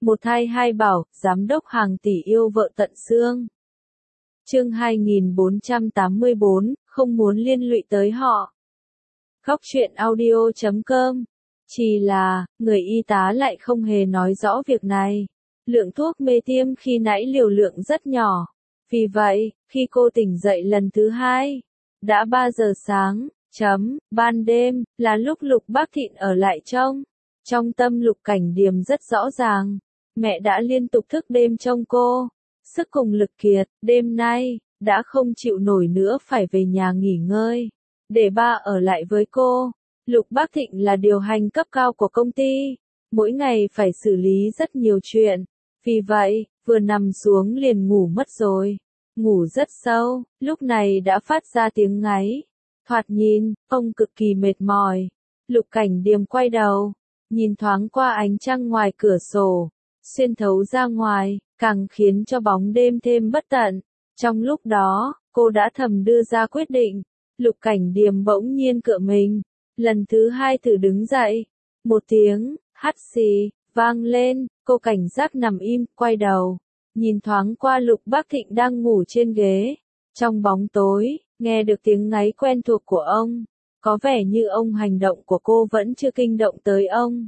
Một thai hai bảo, giám đốc hàng tỷ yêu vợ tận xương. Chương 2484, không muốn liên lụy tới họ. Góc truyện audio.com. Chỉ là, người y tá lại không hề nói rõ việc này. Lượng thuốc mê tiêm khi nãy liều lượng rất nhỏ. Vì vậy, khi cô tỉnh dậy lần thứ hai, đã 3 giờ sáng, ban đêm, là lúc Lục Bác Thịnh ở lại trông. Trong tâm Lục Cảnh Điềm rất rõ ràng, mẹ đã liên tục thức đêm trông cô. Sức cùng lực kiệt, đêm nay, đã không chịu nổi nữa phải về nhà nghỉ ngơi. Để ba ở lại với cô. Lục Bác Thịnh là điều hành cấp cao của công ty. Mỗi ngày phải xử lý rất nhiều chuyện. Vì vậy, vừa nằm xuống liền ngủ mất rồi. Ngủ rất sâu, lúc này đã phát ra tiếng ngáy. Thoạt nhìn, ông cực kỳ mệt mỏi. Lục Cảnh Điềm quay đầu, nhìn thoáng qua ánh trăng ngoài cửa sổ, xuyên thấu ra ngoài, càng khiến cho bóng đêm thêm bất tận. Trong lúc đó, cô đã thầm đưa ra quyết định. Lục Cảnh Điềm bỗng nhiên cựa mình, lần thứ hai thử đứng dậy. Một tiếng, hắt xì, vang lên, cô cảnh giác nằm im, quay đầu, nhìn thoáng qua Lục Bác Thịnh đang ngủ trên ghế. Trong bóng tối, nghe được tiếng ngáy quen thuộc của ông, có vẻ như ông hành động của cô vẫn chưa kinh động tới ông.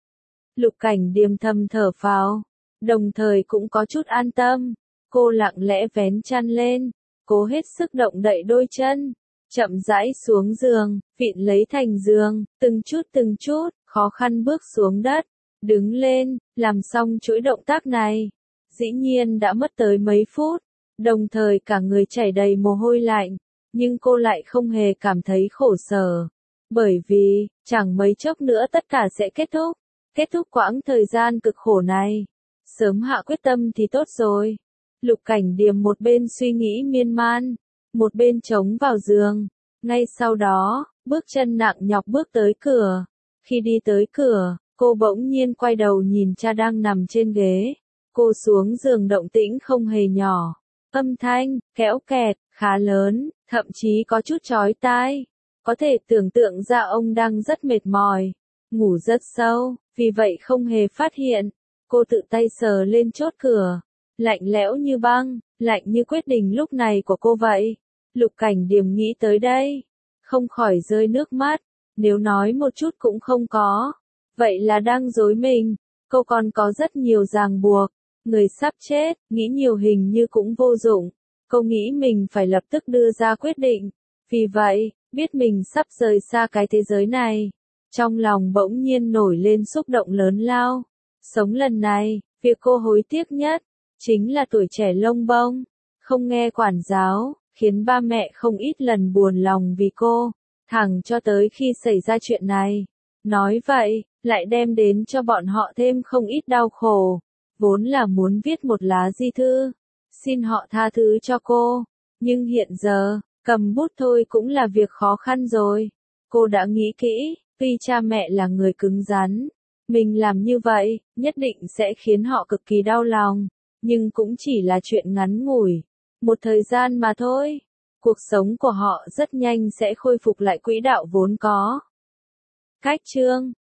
Lục Cảnh Điềm thầm thở phào, đồng thời cũng có chút an tâm. Cô lặng lẽ vén chăn lên, cố hết sức động đậy đôi chân, chậm rãi xuống giường, vịn lấy thành giường, từng chút, khó khăn bước xuống đất, đứng lên, làm xong chuỗi động tác này. Dĩ nhiên đã mất tới mấy phút, đồng thời cả người chảy đầy mồ hôi lạnh, nhưng cô lại không hề cảm thấy khổ sở, bởi vì, chẳng mấy chốc nữa tất cả sẽ kết thúc quãng thời gian cực khổ này. Sớm hạ quyết tâm thì tốt rồi. Lục Cảnh Điềm một bên suy nghĩ miên man, một bên chống vào giường. Ngay sau đó, bước chân nặng nhọc bước tới cửa. Khi đi tới cửa, cô bỗng nhiên quay đầu nhìn cha đang nằm trên ghế. Cô xuống giường động tĩnh không hề nhỏ. Âm thanh, kéo kẹt, khá lớn, thậm chí có chút chói tai. Có thể tưởng tượng ra ông đang rất mệt mỏi, ngủ rất sâu, vì vậy không hề phát hiện. Cô tự tay sờ lên chốt cửa, lạnh lẽo như băng, lạnh như quyết định lúc này của cô vậy. Lục Cảnh Điềm nghĩ tới đây, không khỏi rơi nước mắt. Nếu nói một chút cũng không có, vậy là đang dối mình. Cô còn có rất nhiều ràng buộc. Người sắp chết, nghĩ nhiều hình như cũng vô dụng. Cô nghĩ mình phải lập tức đưa ra quyết định. Vì vậy, biết mình sắp rời xa cái thế giới này, trong lòng bỗng nhiên nổi lên xúc động lớn lao. Sống lần này, việc cô hối tiếc nhất, chính là tuổi trẻ lông bông, không nghe quản giáo, khiến ba mẹ không ít lần buồn lòng vì cô, thẳng cho tới khi xảy ra chuyện này. Nói vậy, lại đem đến cho bọn họ thêm không ít đau khổ. Vốn là muốn viết một lá di thư, xin họ tha thứ cho cô, nhưng hiện giờ, cầm bút thôi cũng là việc khó khăn rồi. Cô đã nghĩ kỹ, tuy cha mẹ là người cứng rắn, mình làm như vậy, nhất định sẽ khiến họ cực kỳ đau lòng, nhưng cũng chỉ là chuyện ngắn ngủi, một thời gian mà thôi. Cuộc sống của họ rất nhanh sẽ khôi phục lại quỹ đạo vốn có. Cách chương